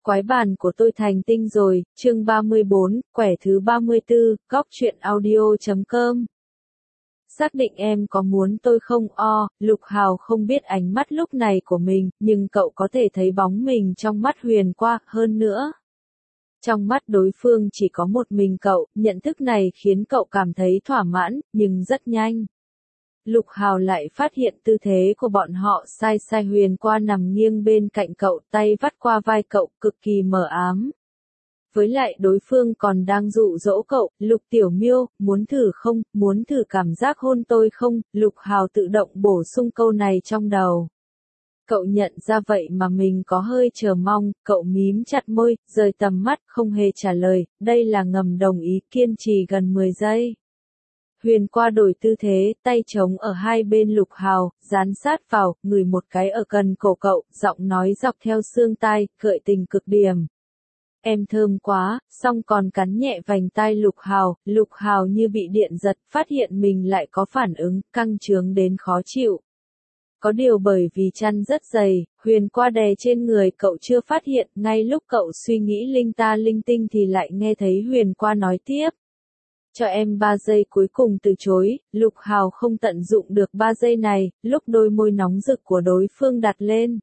Quái bản của tôi thành tinh rồi, chương 34, quẻ thứ 34, góc truyện audio.com. Xác định em có muốn tôi không Lục Hào không biết ánh mắt lúc này của mình, nhưng cậu có thể thấy bóng mình trong mắt Huyền qua, hơn nữa. Trong mắt đối phương chỉ có một mình cậu, nhận thức này khiến cậu cảm thấy thỏa mãn, nhưng rất nhanh. Lục Hào lại phát hiện tư thế của bọn họ sai Huyền qua nằm nghiêng bên cạnh cậu, tay vắt qua vai cậu, cực kỳ mờ ám. Với lại đối phương còn đang dụ dỗ cậu, Lục Tiểu Miêu, muốn thử không, muốn thử cảm giác hôn tôi không, Lục Hào tự động bổ sung câu này trong đầu. Cậu nhận ra vậy mà mình có hơi chờ mong, cậu mím chặt môi, rời tầm mắt, không hề trả lời, đây là ngầm đồng ý, kiên trì gần 10 giây. Huyền qua đổi tư thế, tay trống ở hai bên Lục Hào, dán sát vào, ngửi một cái ở gần cổ cậu, giọng nói dọc theo xương tai, gợi tình cực điểm. Em thơm quá, xong còn cắn nhẹ vành tai Lục Hào như bị điện giật, phát hiện mình lại có phản ứng, căng trướng đến khó chịu. Có điều bởi vì chăn rất dày, Huyền qua đè trên người cậu chưa phát hiện, ngay lúc cậu suy nghĩ linh ta linh tinh thì lại nghe thấy Huyền qua nói tiếp. Cho em 3 giây cuối cùng từ chối, Lục Hào không tận dụng được 3 giây này, lúc đôi môi nóng rực của đối phương đặt lên.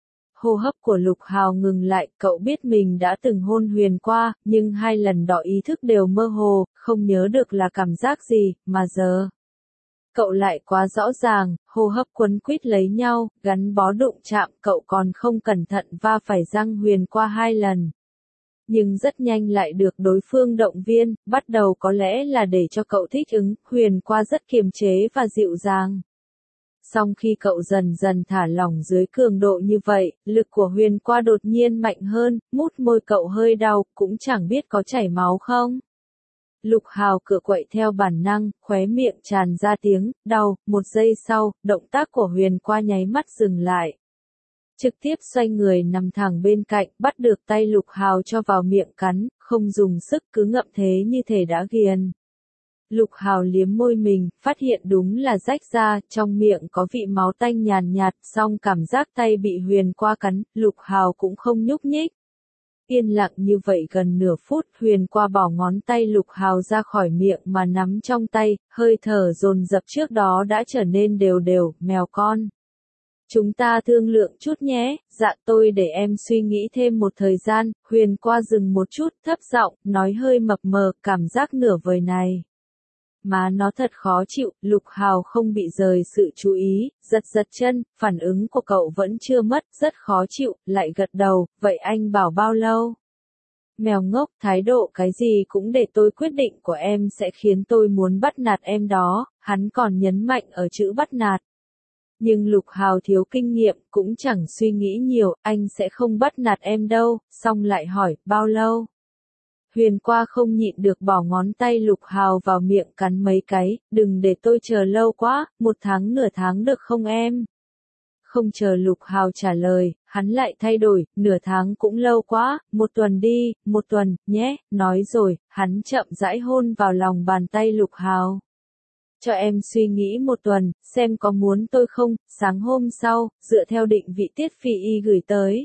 Hô hấp của Lục Hào ngừng lại, cậu biết mình đã từng hôn Huyền qua, nhưng 2 lần đó ý thức đều mơ hồ, không nhớ được là cảm giác gì, mà giờ. Cậu lại quá rõ ràng, hô hấp quấn quýt lấy nhau, gắn bó đụng chạm, cậu còn không cẩn thận va phải răng Huyền qua 2 lần. Nhưng rất nhanh lại được đối phương động viên, bắt đầu có lẽ là để cho cậu thích ứng, Huyền qua rất kiềm chế và dịu dàng. Song khi cậu dần dần thả lỏng dưới cường độ như vậy, lực của Huyền qua đột nhiên mạnh hơn, mút môi cậu hơi đau, cũng chẳng biết có chảy máu không. Lục Hào cựa quậy theo bản năng, khóe miệng tràn ra tiếng, đau, 1 giây sau, động tác của Huyền qua nháy mắt dừng lại. Trực tiếp xoay người nằm thẳng bên cạnh, bắt được tay Lục Hào cho vào miệng cắn, không dùng sức cứ ngậm thế như thể đã ghiền. Lục Hào liếm môi mình, phát hiện đúng là rách ra, trong miệng có vị máu tanh nhàn nhạt, song cảm giác tay bị Huyền qua cắn, Lục Hào cũng không nhúc nhích. Yên lặng như vậy gần nửa phút, Huyền qua bỏ ngón tay Lục Hào ra khỏi miệng mà nắm trong tay, hơi thở dồn dập trước đó đã trở nên đều đều, mèo con. Chúng ta thương lượng chút nhé, dạ tôi để em suy nghĩ thêm một thời gian, Huyền qua dừng một chút, thấp giọng, nói hơi mập mờ, cảm giác nửa vời này. Mà nó thật khó chịu, Lục Hào không bị rời sự chú ý, giật chân, phản ứng của cậu vẫn chưa mất, rất khó chịu, lại gật đầu, vậy anh bảo bao lâu? Mèo ngốc, thái độ cái gì cũng để tôi quyết định của em sẽ khiến tôi muốn bắt nạt em đó, hắn còn nhấn mạnh ở chữ bắt nạt. Nhưng Lục Hào thiếu kinh nghiệm, cũng chẳng suy nghĩ nhiều, anh sẽ không bắt nạt em đâu, xong lại hỏi, bao lâu? Huyền qua không nhịn được bỏ ngón tay Lục Hào vào miệng cắn mấy cái, đừng để tôi chờ lâu quá, 1 tháng nửa tháng được không em? Không chờ Lục Hào trả lời, hắn lại thay đổi, nửa tháng cũng lâu quá, 1 tuần đi, 1 tuần, nhé, nói rồi, hắn chậm rãi hôn vào lòng bàn tay Lục Hào. Cho em suy nghĩ 1 tuần, xem có muốn tôi không, sáng hôm sau, dựa theo định vị Tiết Phi Y gửi tới.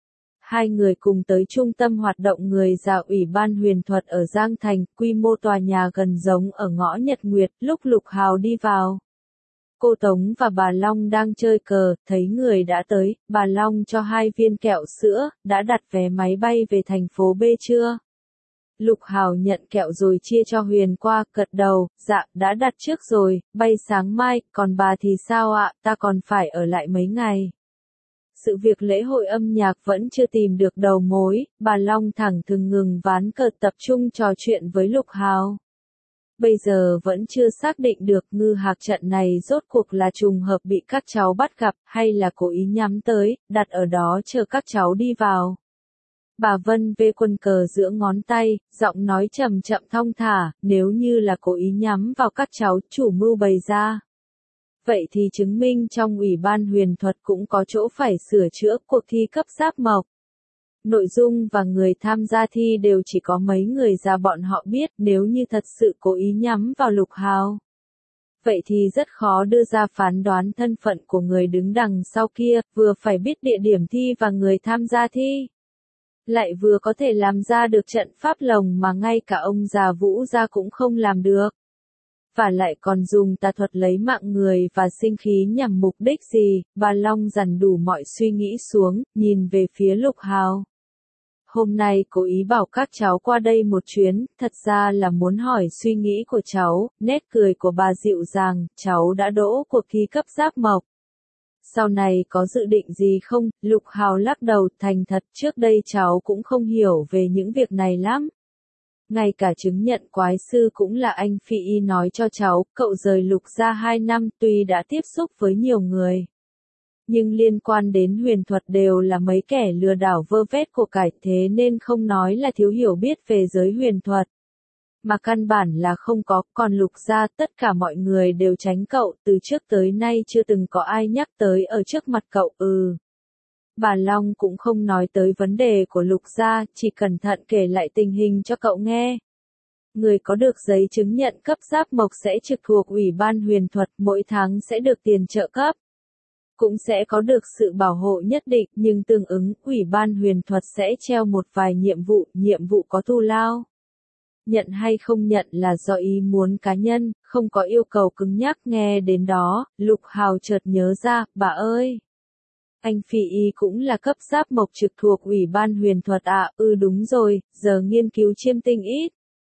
2 người cùng tới trung tâm hoạt động người già Ủy ban huyền thuật ở Giang Thành, quy mô tòa nhà gần giống ở ngõ Nhật Nguyệt, lúc Lục Hào đi vào. Cô Tống và bà Long đang chơi cờ, thấy người đã tới, bà Long cho 2 viên kẹo sữa, đã đặt vé máy bay về thành phố B chưa? Lục Hào nhận kẹo rồi chia cho Huyền qua, gật đầu, dạ, đã đặt trước rồi, bay sáng mai, còn bà thì sao ạ, ta còn phải ở lại mấy ngày. Sự việc lễ hội âm nhạc vẫn chưa tìm được đầu mối, bà Long thẳng thừng ngừng ván cờ tập trung trò chuyện với Lục Hào. Bây giờ vẫn chưa xác định được ngư hạc trận này rốt cuộc là trùng hợp bị các cháu bắt gặp, hay là cố ý nhắm tới, đặt ở đó chờ các cháu đi vào. Bà Vân vê quân cờ giữa ngón tay, giọng nói chậm chậm thong thả, nếu như là cố ý nhắm vào các cháu, chủ mưu bày ra. Vậy thì chứng minh trong Ủy ban huyền thuật cũng có chỗ phải sửa chữa cuộc thi cấp giáp mộc. Nội dung và người tham gia thi đều chỉ có mấy người già bọn họ biết, nếu như thật sự cố ý nhắm vào Lục Hào. Vậy thì rất khó đưa ra phán đoán thân phận của người đứng đằng sau kia, vừa phải biết địa điểm thi và người tham gia thi. Lại vừa có thể làm ra được trận pháp lồng mà ngay cả ông già Vũ gia cũng không làm được. Và lại còn dùng tà thuật lấy mạng người và sinh khí nhằm mục đích gì, bà Long dằn đủ mọi suy nghĩ xuống, nhìn về phía Lục Hào. Hôm nay cố ý bảo các cháu qua đây một chuyến, thật ra là muốn hỏi suy nghĩ của cháu, nét cười của bà dịu dàng, cháu đã đỗ cuộc thi cấp giáp mộc. Sau này có dự định gì không? Lục Hào lắc đầu, thành thật, trước đây cháu cũng không hiểu về những việc này lắm. Ngay cả chứng nhận quái sư cũng là anh Phi Y nói cho cháu, cậu rời Lục gia 2 năm, tuy đã tiếp xúc với nhiều người. Nhưng liên quan đến huyền thuật đều là mấy kẻ lừa đảo vơ vét của cải, thế nên không nói là thiếu hiểu biết về giới huyền thuật. Mà căn bản là không có, còn Lục gia tất cả mọi người đều tránh cậu, từ trước tới nay chưa từng có ai nhắc tới ở trước mặt cậu. Bà Long cũng không nói tới vấn đề của Lục gia, chỉ cẩn thận kể lại tình hình cho cậu nghe. Người có được giấy chứng nhận cấp giáp mộc sẽ trực thuộc Ủy ban huyền thuật, mỗi tháng sẽ được tiền trợ cấp. Cũng sẽ có được sự bảo hộ nhất định, nhưng tương ứng, Ủy ban huyền thuật sẽ treo một vài nhiệm vụ có thù lao. Nhận hay không nhận là do ý muốn cá nhân, không có yêu cầu cứng nhắc. Nghe đến đó, Lục Hào chợt nhớ ra, bà ơi! Anh Phi Y cũng là cấp giáp mộc trực thuộc Ủy ban huyền thuật à? Đúng rồi, giờ nghiên cứu chiêm tinh ít.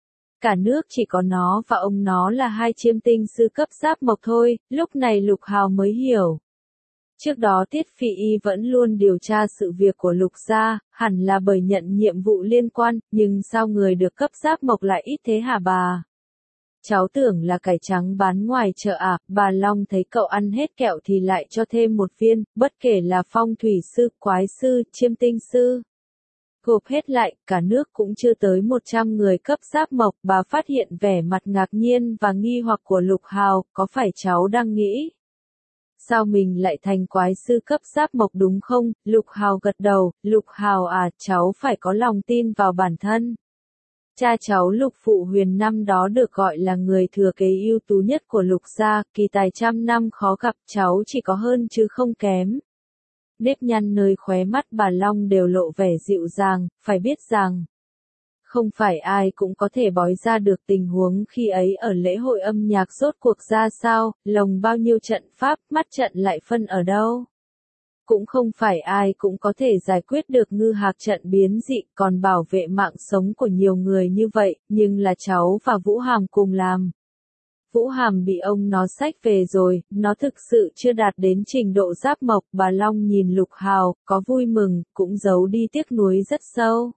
Cả nước chỉ có nó và ông nó là 2 chiêm tinh sư cấp giáp mộc thôi, lúc này Lục Hào mới hiểu. Trước đó Tiết Phi Y vẫn luôn điều tra sự việc của Lục gia, hẳn là bởi nhận nhiệm vụ liên quan, nhưng sao người được cấp giáp mộc lại ít thế hả bà? Cháu tưởng là cải trắng bán ngoài chợ à? Bà Long thấy cậu ăn hết kẹo thì lại cho thêm một viên, bất kể là phong thủy sư, quái sư, chiêm tinh sư. Gộp hết lại, cả nước cũng chưa tới 100 người cấp giáp mộc. Bà phát hiện vẻ mặt ngạc nhiên và nghi hoặc của Lục Hào, có phải cháu đang nghĩ sao mình lại thành quái sư cấp giáp mộc đúng không? Lục Hào gật đầu, Lục Hào à, cháu phải có lòng tin vào bản thân. Cha cháu Lục Phụ Huyền năm đó được gọi là người thừa kế ưu tú nhất của Lục gia, kỳ tài trăm năm khó gặp, cháu chỉ có hơn chứ không kém. Nếp nhăn nơi khóe mắt bà Long đều lộ vẻ dịu dàng, phải biết rằng không phải ai cũng có thể bói ra được tình huống khi ấy ở lễ hội âm nhạc rốt cuộc ra sao, lồng bao nhiêu trận pháp, mắt trận lại phân ở đâu. Cũng không phải ai cũng có thể giải quyết được ngư hạc trận biến dị, còn bảo vệ mạng sống của nhiều người như vậy, nhưng là cháu và Vũ Hàm cùng làm. Vũ Hàm bị ông nó xách về rồi, nó thực sự chưa đạt đến trình độ giáp mộc. Bà Long nhìn Lục Hào, có vui mừng, cũng giấu đi tiếc nuối rất sâu.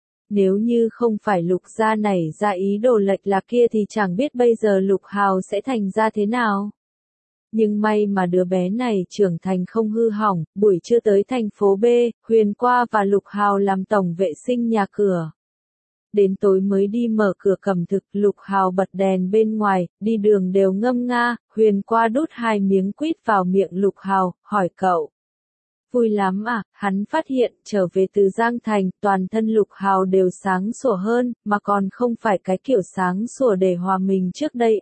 Nếu như không phải Lục gia nảy ra ý đồ lệch lạc kia thì chẳng biết bây giờ Lục Hào sẽ thành ra thế nào. Nhưng may mà đứa bé này trưởng thành không hư hỏng, buổi trưa tới thành phố B, Huyền qua và Lục Hào làm tổng vệ sinh nhà cửa. Đến tối mới đi mở cửa cầm thực, Lục Hào bật đèn bên ngoài, đi đường đều ngâm nga, Huyền qua đút 2 miếng quýt vào miệng Lục Hào, hỏi cậu. Vui lắm à? Hắn phát hiện, trở về từ Giang Thành, toàn thân Lục Hào đều sáng sủa hơn, mà còn không phải cái kiểu sáng sủa để hòa mình trước đây.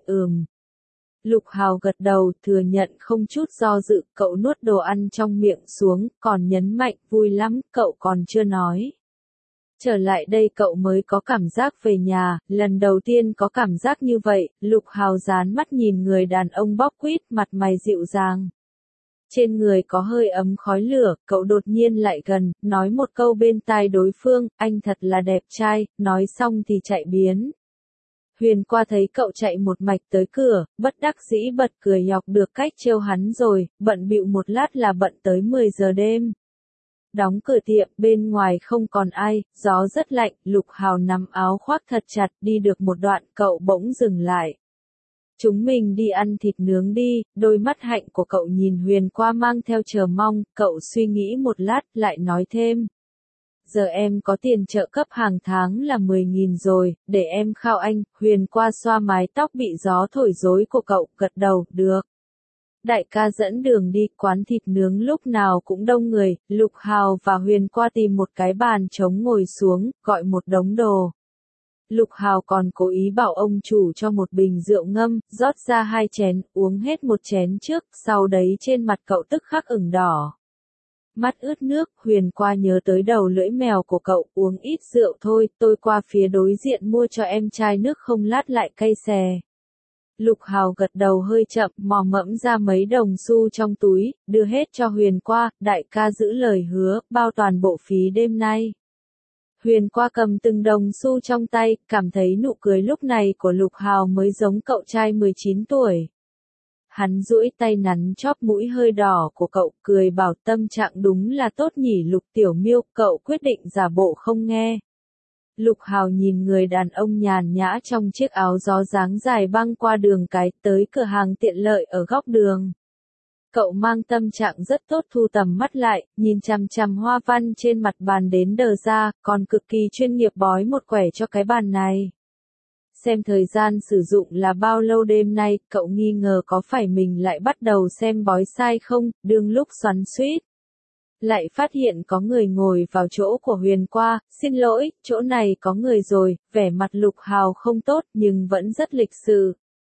Lục Hào gật đầu, thừa nhận không chút do dự, cậu nuốt đồ ăn trong miệng xuống, còn nhấn mạnh, vui lắm, cậu còn chưa nói. Trở lại đây cậu mới có cảm giác về nhà, lần đầu tiên có cảm giác như vậy. Lục Hào dán mắt nhìn người đàn ông bóc quýt, mặt mày dịu dàng. Trên người có hơi ấm khói lửa, cậu đột nhiên lại gần, nói một câu bên tai đối phương, anh thật là đẹp trai, nói xong thì chạy biến. Huyền qua thấy cậu chạy một mạch tới cửa, bất đắc dĩ bật cười nhọc được cách trêu hắn rồi, bận bịu một lát là bận tới 10 giờ đêm. Đóng cửa tiệm, bên ngoài không còn ai, gió rất lạnh, Lục Hào nắm áo khoác thật chặt, đi được một đoạn, cậu bỗng dừng lại. Chúng mình đi ăn thịt nướng đi, đôi mắt hạnh của cậu nhìn Huyền qua mang theo chờ mong, cậu suy nghĩ một lát, lại nói thêm. Giờ em có tiền trợ cấp hàng tháng là 10.000 rồi, để em khao anh. Huyền qua xoa mái tóc bị gió thổi rối của cậu, gật đầu, được. Đại ca dẫn đường đi, quán thịt nướng lúc nào cũng đông người. Lục Hào và Huyền qua tìm một cái bàn trống ngồi xuống, gọi một đống đồ. Lục Hào còn cố ý bảo ông chủ cho một bình rượu ngâm, rót ra 2 chén, uống hết một chén trước, sau đấy trên mặt cậu tức khắc ửng đỏ. Mắt ướt nước, Huyền qua nhớ tới đầu lưỡi mèo của cậu, uống ít rượu thôi, tôi qua phía đối diện mua cho em chai nước không lát lại cay xè. Lục Hào gật đầu hơi chậm, mò mẫm ra mấy đồng xu trong túi, đưa hết cho Huyền qua, đại ca giữ lời hứa, bao toàn bộ phí đêm nay. Huyền qua cầm từng đồng xu trong tay, cảm thấy nụ cười lúc này của Lục Hào mới giống cậu trai 19 tuổi. Hắn duỗi tay nắn chóp mũi hơi đỏ của cậu, cười bảo tâm trạng đúng là tốt nhỉ Lục Tiểu Miêu, cậu quyết định giả bộ không nghe. Lục Hào nhìn người đàn ông nhàn nhã trong chiếc áo gió dáng dài băng qua đường cái tới cửa hàng tiện lợi ở góc đường. Cậu mang tâm trạng rất tốt thu tầm mắt lại, nhìn chằm chằm hoa văn trên mặt bàn đến đờ ra, còn cực kỳ chuyên nghiệp bói một quẻ cho cái bàn này. Xem thời gian sử dụng là bao lâu đêm nay, cậu nghi ngờ có phải mình lại bắt đầu xem bói sai không, đương lúc xoắn xuýt. Lại phát hiện có người ngồi vào chỗ của Huyền qua, xin lỗi, chỗ này có người rồi, vẻ mặt Lục Hào không tốt nhưng vẫn rất lịch sự.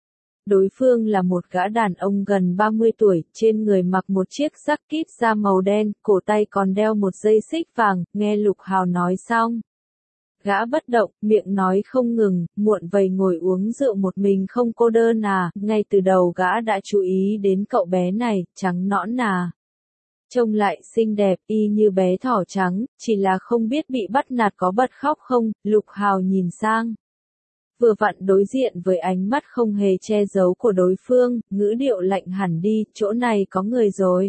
Đối phương là một gã đàn ông gần 30 tuổi, trên người mặc một chiếc jacket da màu đen, cổ tay còn đeo một dây xích vàng, nghe Lục Hào nói xong. Gã bất động, miệng nói không ngừng, muộn vầy ngồi uống rượu một mình không cô đơn à, ngay từ đầu gã đã chú ý đến cậu bé này, trắng nõn à. Trông lại xinh đẹp y như bé thỏ trắng, chỉ là không biết bị bắt nạt có bật khóc không, Lục Hào nhìn sang. Vừa vặn đối diện với ánh mắt không hề che giấu của đối phương, ngữ điệu lạnh hẳn đi, chỗ này có người rồi.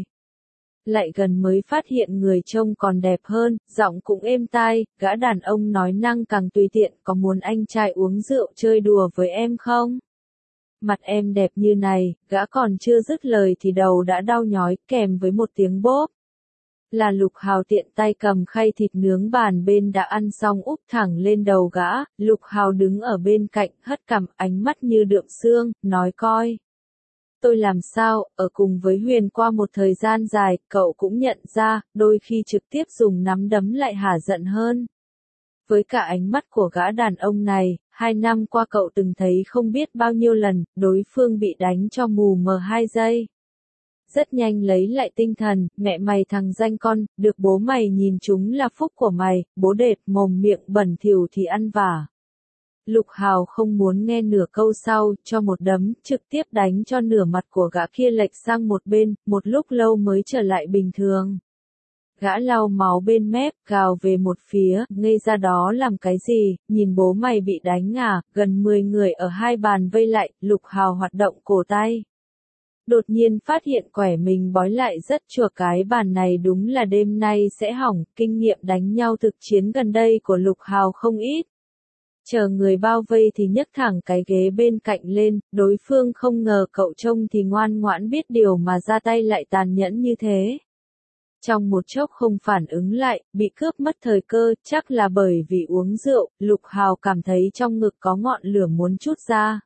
Lại gần mới phát hiện người trông còn đẹp hơn, giọng cũng êm tai, gã đàn ông nói năng càng tùy tiện, có muốn anh trai uống rượu chơi đùa với em không? Mặt em đẹp như này, gã còn chưa dứt lời thì đầu đã đau nhói, kèm với một tiếng bốp. Là Lục Hào tiện tay cầm khay thịt nướng bàn bên đã ăn xong úp thẳng lên đầu gã, Lục Hào đứng ở bên cạnh, hất cằm, ánh mắt như đượm sương, nói coi. Tôi làm sao, ở cùng với Huyền qua một thời gian dài, cậu cũng nhận ra, đôi khi trực tiếp dùng nắm đấm lại hả giận hơn. Với cả ánh mắt của gã đàn ông này, 2 năm qua cậu từng thấy không biết bao nhiêu lần, đối phương bị đánh cho mù mờ 2 giây. Rất nhanh lấy lại tinh thần, mẹ mày thằng danh con, được bố mày nhìn chúng là phúc của mày, bố đệt mồm miệng bẩn thỉu thì ăn vả. Lục Hào không muốn nghe nửa câu sau, cho một đấm, trực tiếp đánh cho nửa mặt của gã kia lệch sang một bên, một lúc lâu mới trở lại bình thường. Gã lau máu bên mép, gào về một phía, ngây ra đó làm cái gì, nhìn bố mày bị đánh à, gần 10 người ở hai bàn vây lại, Lục Hào hoạt động cổ tay. Đột nhiên phát hiện quẻ mình bói lại rất chua, cái bàn này đúng là đêm nay sẽ hỏng, kinh nghiệm đánh nhau thực chiến gần đây của Lục Hào không ít. Chờ người bao vây thì nhấc thẳng cái ghế bên cạnh lên, đối phương không ngờ cậu trông thì ngoan ngoãn biết điều mà ra tay lại tàn nhẫn như thế. Trong một chốc không phản ứng lại, bị cướp mất thời cơ, chắc là bởi vì uống rượu, Lục Hào cảm thấy trong ngực có ngọn lửa muốn trút ra.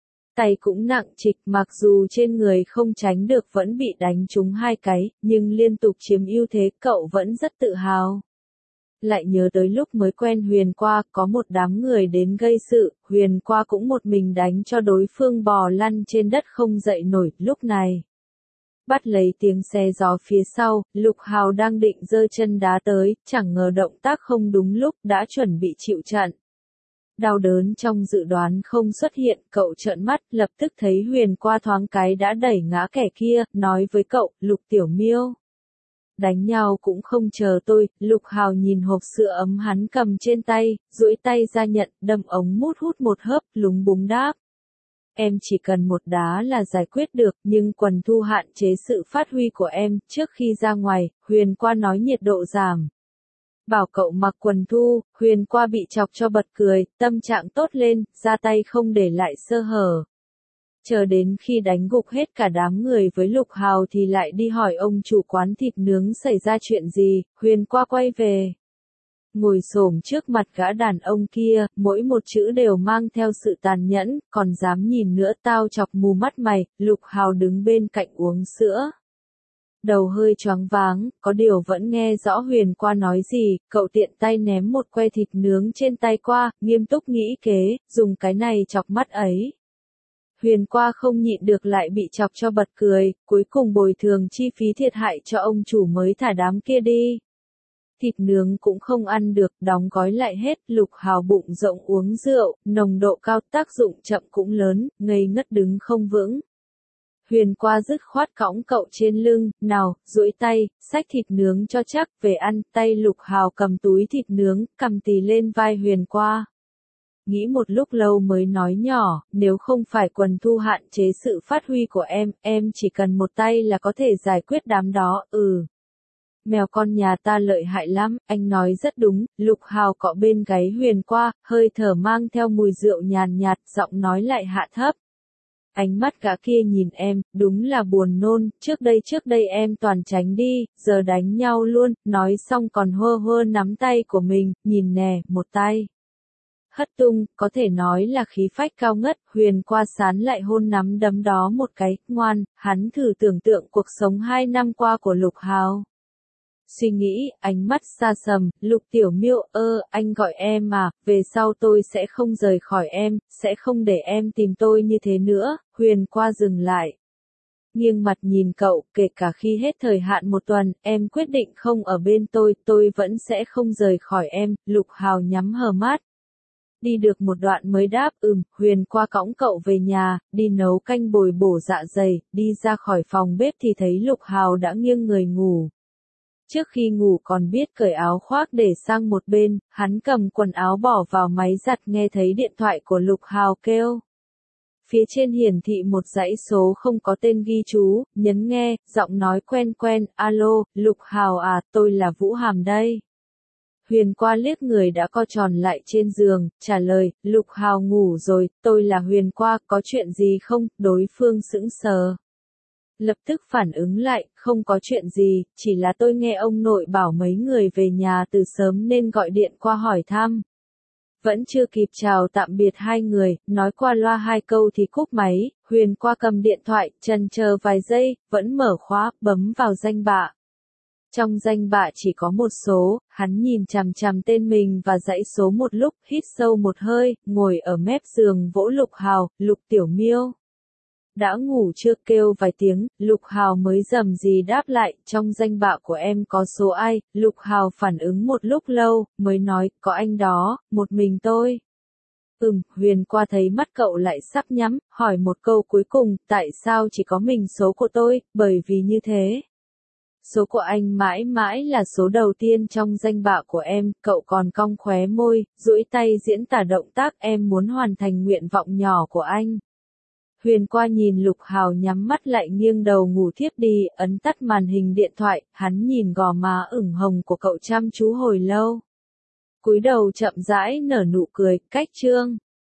Tay cũng nặng trịch, mặc dù trên người không tránh được vẫn bị đánh trúng 2 cái, nhưng liên tục chiếm ưu thế, cậu vẫn rất tự hào. Lại nhớ tới lúc mới quen Huyền qua, có một đám người đến gây sự, Huyền qua cũng một mình đánh cho đối phương bò lăn trên đất không dậy nổi, lúc này. Bắt lấy tiếng xe gió phía sau, Lục Hào đang định giơ chân đá tới, chẳng ngờ động tác không đúng lúc, đã chuẩn bị chịu trận. Đau đớn trong dự đoán không xuất hiện, cậu trợn mắt, lập tức thấy Huyền qua thoáng cái đã đẩy ngã kẻ kia, nói với cậu, Lục Tiểu Miêu. Đánh nhau cũng không chờ tôi, Lục Hào nhìn hộp sữa ấm hắn cầm trên tay, duỗi tay ra nhận, đâm ống mút hút một hớp, lúng búng đáp. Em chỉ cần một đá là giải quyết được, nhưng quần thu hạn chế sự phát huy của em, trước khi ra ngoài, Huyền qua nói nhiệt độ giảm. Bảo cậu mặc quần thu, Huyền qua bị chọc cho bật cười, tâm trạng tốt lên, ra tay không để lại sơ hở. Chờ đến khi đánh gục hết cả đám người với Lục Hào thì lại đi hỏi ông chủ quán thịt nướng xảy ra chuyện gì, Huyền qua quay về. Ngồi xổm trước mặt gã đàn ông kia, mỗi một chữ đều mang theo sự tàn nhẫn, còn dám nhìn nữa tao chọc mù mắt mày, Lục Hào đứng bên cạnh uống sữa. Đầu hơi choáng váng, có điều vẫn nghe rõ Huyền qua nói gì, cậu tiện tay ném một que thịt nướng trên tay qua, nghiêm túc nghĩ kế, dùng cái này chọc mắt ấy. Huyền qua không nhịn được lại bị chọc cho bật cười, cuối cùng bồi thường chi phí thiệt hại cho ông chủ mới thả đám kia đi. Thịt nướng cũng không ăn được, đóng gói lại hết, Lục Hào bụng rộng uống rượu, nồng độ cao tác dụng chậm cũng lớn, ngây ngất đứng không vững. Huyền qua dứt khoát cõng cậu trên lưng, nào, duỗi tay, xách thịt nướng cho chắc, về ăn, tay Lục Hào cầm túi thịt nướng, cầm tì lên vai Huyền qua. Nghĩ một lúc lâu mới nói nhỏ, nếu không phải quần thu hạn chế sự phát huy của em chỉ cần một tay là có thể giải quyết đám đó, Mèo con nhà ta lợi hại lắm, anh nói rất đúng, Lục Hào cọ bên gáy Huyền qua, hơi thở mang theo mùi rượu nhàn nhạt, giọng nói lại hạ thấp. Ánh mắt gã kia nhìn em, đúng là buồn nôn, trước đây em toàn tránh đi, giờ đánh nhau luôn, nói xong còn hơ nắm tay của mình, nhìn nè, một tay. Hất tung, có thể nói là khí phách cao ngất, Huyền qua sán lại hôn nắm đấm đó một cái, ngoan, hắn thử tưởng tượng cuộc sống 2 năm qua của Lục Hào. Suy nghĩ, ánh mắt xa sầm, Lục Tiểu Miêu, anh gọi em mà, về sau tôi sẽ không rời khỏi em, sẽ không để em tìm tôi như thế nữa, Huyền qua dừng lại. Nghiêng mặt nhìn cậu, kể cả khi hết thời hạn 1 tuần, em quyết định không ở bên tôi vẫn sẽ không rời khỏi em, Lục Hào nhắm hờ mắt. Đi được một đoạn mới đáp Huyền qua cõng cậu về nhà, đi nấu canh bồi bổ dạ dày, đi ra khỏi phòng bếp thì thấy Lục Hào đã nghiêng người ngủ. Trước khi ngủ còn biết cởi áo khoác để sang một bên, hắn cầm quần áo bỏ vào máy giặt nghe thấy điện thoại của Lục Hào kêu. Phía trên hiển thị một dãy số không có tên ghi chú, nhấn nghe, giọng nói quen, alo, Lục Hào à, tôi là Vũ Hàm đây. Huyền qua liếc người đã co tròn lại trên giường, trả lời, Lục Hào ngủ rồi, tôi là Huyền qua, có chuyện gì không, đối phương sững sờ. Lập tức phản ứng lại, không có chuyện gì, chỉ là tôi nghe ông nội bảo mấy người về nhà từ sớm nên gọi điện qua hỏi thăm. Vẫn chưa kịp chào tạm biệt hai người, nói qua loa 2 câu thì cúp máy, Huyền qua cầm điện thoại, chần chờ vài giây, vẫn mở khóa, bấm vào danh bạ. Trong danh bạ chỉ có một số, hắn nhìn chằm chằm tên mình và dãy số một lúc, hít sâu một hơi, ngồi ở mép giường vỗ Lục Hào, Lục Tiểu Miêu. Đã ngủ chưa, kêu vài tiếng, Lục Hào mới rầm gì đáp lại, trong danh bạ của em có số ai, Lục Hào phản ứng một lúc lâu, mới nói, có anh đó, một mình tôi. Huyền qua thấy mắt cậu lại sắp nhắm, hỏi một câu cuối cùng, tại sao chỉ có mình số của tôi, bởi vì như thế. Số của anh mãi mãi là số đầu tiên trong danh bạ của em, cậu còn cong khóe môi, duỗi tay diễn tả động tác em muốn hoàn thành nguyện vọng nhỏ của anh. Huyền qua nhìn Lục Hào nhắm mắt lại nghiêng đầu ngủ thiếp đi, ấn tắt màn hình điện thoại, hắn nhìn gò má ửng hồng của cậu chăm chú hồi lâu. Cúi đầu chậm rãi nở nụ cười, cách chương.